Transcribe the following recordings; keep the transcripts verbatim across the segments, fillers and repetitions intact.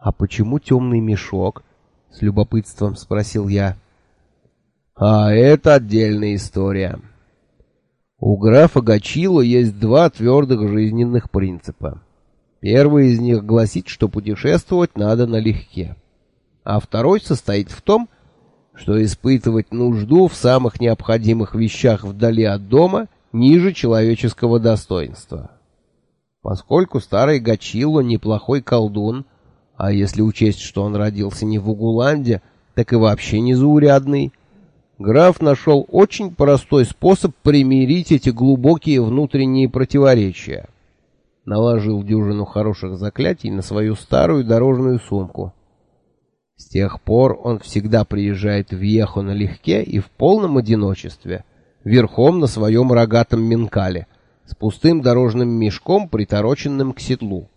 «А почему темный мешок?» — с любопытством спросил я. «А это отдельная история. У графа Гачило есть два твердых жизненных принципа. Первый из них гласит, что путешествовать надо налегке, а второй состоит в том, что испытывать нужду в самых необходимых вещах вдали от дома ниже человеческого достоинства. Поскольку старый Гачило неплохой колдун, а если учесть, что он родился не в Угуланде, так и вообще незаурядный, граф нашел очень простой способ примирить эти глубокие внутренние противоречия. Наложил дюжину хороших заклятий на свою старую дорожную сумку. С тех пор он всегда приезжает в Вьехо налегке и в полном одиночестве, верхом на своем рогатом минкале, с пустым дорожным мешком, притороченным к седлу.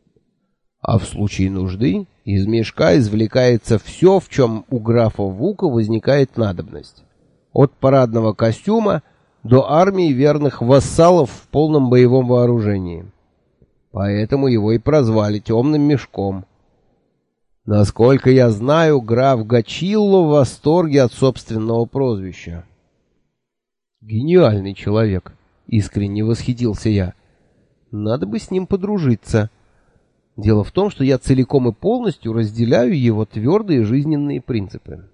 А в случае нужды из мешка извлекается все, в чем у графа Вука возникает надобность. От парадного костюма до армии верных вассалов в полном боевом вооружении. Поэтому его и прозвали «темным мешком». Насколько я знаю, граф Гачилло в восторге от собственного прозвища. «Гениальный человек», — искренне восхитился я. «Надо бы с ним подружиться. Дело в том, что я целиком и полностью разделяю его твердые жизненные принципы».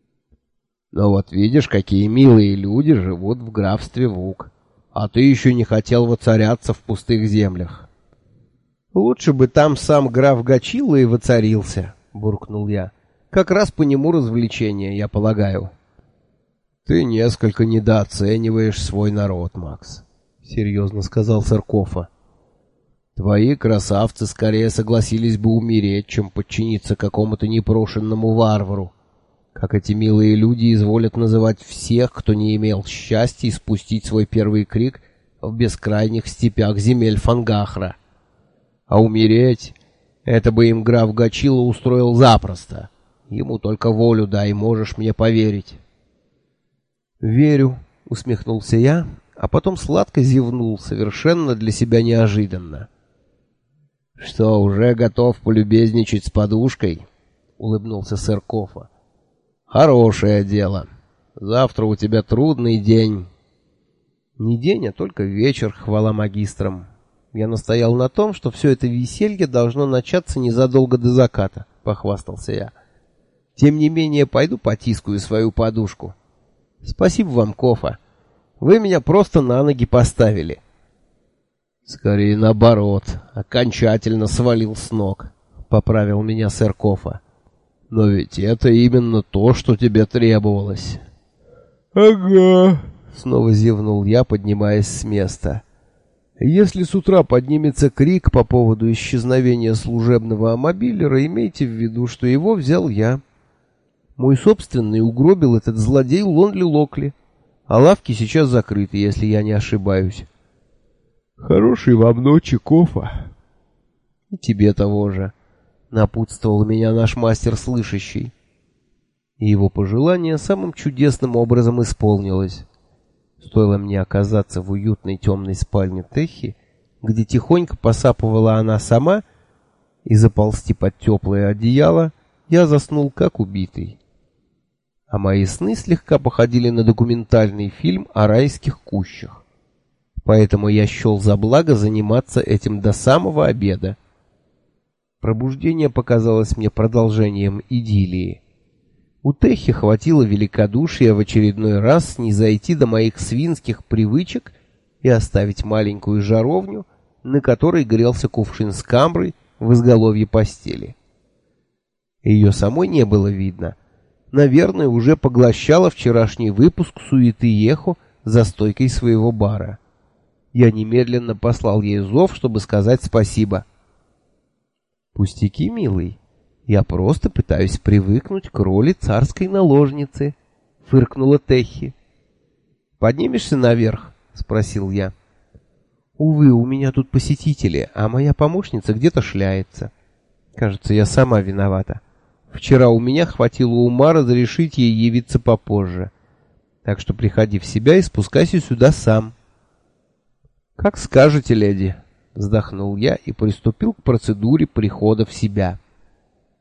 «Но вот видишь, какие милые люди живут в графстве Вук, а ты еще не хотел воцаряться в пустых землях». «Лучше бы там сам граф Гачилло и воцарился», — буркнул я. «Как раз по нему развлечения, я полагаю». «Ты несколько недооцениваешь свой народ, Макс», — серьезно сказал Саркофа. «Твои красавцы скорее согласились бы умереть, чем подчиниться какому-то непрошенному варвару, как эти милые люди изволят называть всех, кто не имел счастья испустить свой первый крик в бескрайних степях земель Фангахра. А умереть — это бы им граф Гачилло устроил запросто. Ему только волю дай, можешь мне поверить». «Верю», — усмехнулся я, а потом сладко зевнул, совершенно для себя неожиданно. «Что, уже готов полюбезничать с подушкой?» — улыбнулся сэр Кофа. «Хорошее дело. Завтра у тебя трудный день». «Не день, а только вечер, хвала магистрам». Я настоял на том, что все это веселье должно начаться незадолго до заката, похвастался я. Тем не менее, пойду потискаю свою подушку. Спасибо вам, Кофа. Вы меня просто на ноги поставили. Скорее наоборот, окончательно свалил с ног, поправил меня сэр Кофа. Но ведь это именно то, что тебе требовалось. Ага, снова зевнул я, поднимаясь с места. Если с утра поднимется крик по поводу исчезновения служебного амобилера, имейте в виду, что его взял я. Мой собственный угробил этот злодей Лонли Локли, а лавки сейчас закрыты, если я не ошибаюсь. Хорошей вам ночи, Кофа. И тебе того же, напутствовал меня наш мастер слышащий. И его пожелание самым чудесным образом исполнилось. Стоило мне оказаться в уютной темной спальне Техи, где тихонько посапывала она сама, и заползти под теплое одеяло, я заснул как убитый. А мои сны слегка походили на документальный фильм о райских кущах. Поэтому я счел за благо заниматься этим до самого обеда. Пробуждение показалось мне продолжением идиллии. У Техи хватило великодушия в очередной раз не зайти до моих свинских привычек и оставить маленькую жаровню, на которой грелся кувшин с камрой в изголовье постели. Ее самой не было видно. Наверное, уже поглощала вчерашний выпуск суеты Ехо за стойкой своего бара. Я немедленно послал ей зов, чтобы сказать спасибо. «Пустяки, милый. Я просто пытаюсь привыкнуть к роли царской наложницы», — фыркнула Техи. «Поднимешься наверх?» — спросил я. «Увы, у меня тут посетители, а моя помощница где-то шляется. Кажется, я сама виновата. Вчера у меня хватило ума разрешить ей явиться попозже. Так что приходи в себя и спускайся сюда сам». «Как скажете, леди», — вздохнул я и приступил к процедуре прихода в себя.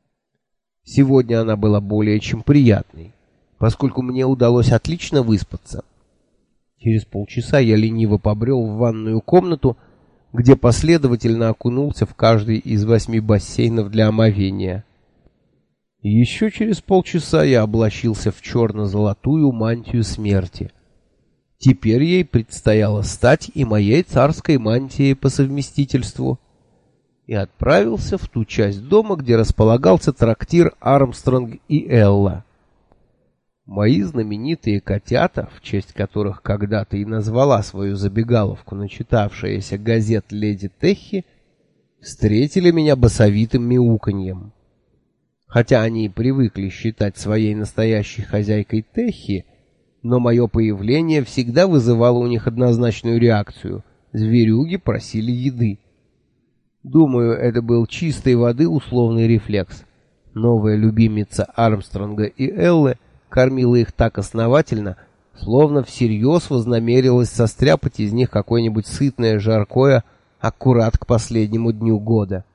Сегодня она была более чем приятной, поскольку мне удалось отлично выспаться. Через полчаса я лениво побрел в ванную комнату, где последовательно окунулся в каждый из восьми бассейнов для омовения. Еще через полчаса я облачился в черно-золотую мантию смерти. Теперь ей предстояло стать и моей царской мантией по совместительству. И отправился в ту часть дома, где располагался трактир Армстронг и Элла. Мои знаменитые котята, в честь которых когда-то и назвала свою забегаловку начитавшаяся газет леди Техи, встретили меня басовитым мяуканьем. Хотя они и привыкли считать своей настоящей хозяйкой Техи, но мое появление всегда вызывало у них однозначную реакцию. Зверюги просили еды. Думаю, это был чистой воды условный рефлекс. Новая любимица Армстронга и Эллы кормила их так основательно, словно всерьез вознамерилась состряпать из них какое-нибудь сытное жаркое аккурат к последнему дню года.